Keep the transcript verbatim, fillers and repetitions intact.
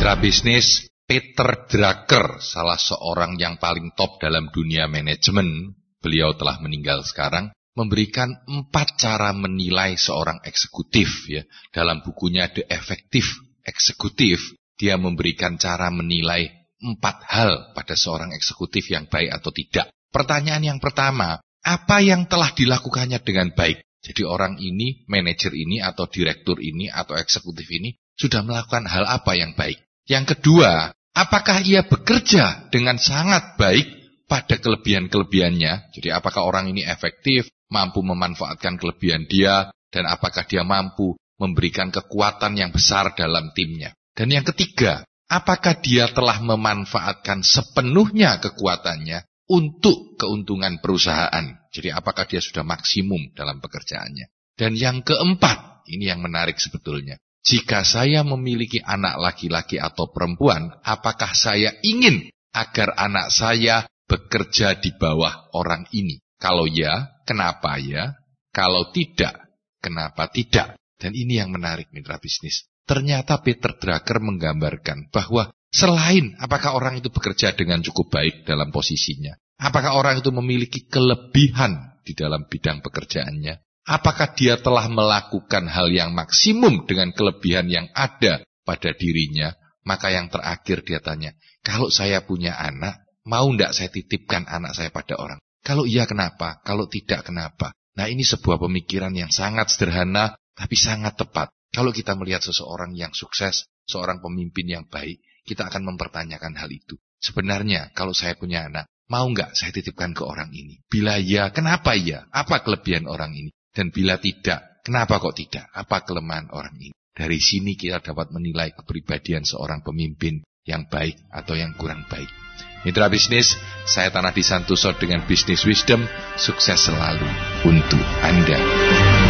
Mitra bisnis, Peter Drucker, salah seorang yang paling top dalam dunia manajemen, beliau telah meninggal sekarang, memberikan empat cara menilai seorang eksekutif. Ya. Dalam bukunya The Effective Executive, dia memberikan cara menilai empat hal pada seorang eksekutif yang baik atau tidak. Pertanyaan yang pertama, apa yang telah dilakukannya dengan baik? Jadi orang ini, manajer ini, atau direktur ini, atau eksekutif ini, sudah melakukan hal apa yang baik? Yang kedua, apakah ia bekerja dengan sangat baik pada kelebihan-kelebihannya? Jadi apakah orang ini efektif, mampu memanfaatkan kelebihan dia, dan apakah dia mampu memberikan kekuatan yang besar dalam timnya? Dan yang ketiga, apakah dia telah memanfaatkan sepenuhnya kekuatannya untuk keuntungan perusahaan? Jadi apakah dia sudah maksimum dalam pekerjaannya? Dan yang keempat, ini yang menarik sebetulnya. Jika saya memiliki anak laki-laki atau perempuan, apakah saya ingin agar anak saya bekerja di bawah orang ini? Kalau ya, kenapa ya? Kalau tidak, kenapa tidak? Dan ini yang menarik mitra bisnis. Ternyata Peter Drucker menggambarkan bahwa selain apakah orang itu bekerja dengan cukup baik dalam posisinya, apakah orang itu memiliki kelebihan di dalam bidang pekerjaannya, apakah dia telah melakukan hal yang maksimum dengan kelebihan yang ada pada dirinya, maka yang terakhir dia tanya, kalau saya punya anak, mau tidak saya titipkan anak saya pada orang? Kalau iya kenapa? Kalau tidak kenapa? Nah ini sebuah pemikiran yang sangat sederhana, tapi sangat tepat. Kalau kita melihat seseorang yang sukses, seorang pemimpin yang baik, kita akan mempertanyakan hal itu. Sebenarnya kalau saya punya anak, mau nggak saya titipkan ke orang ini? Bila ya, kenapa ya? Apa kelebihan orang ini? Dan bila tidak, kenapa kok tidak? Apa kelemahan orang ini? Dari sini kita dapat menilai kepribadian seorang pemimpin yang baik atau yang kurang baik. Mitra bisnis, saya Tanah Disantoso dengan Business Wisdom, sukses selalu untuk Anda.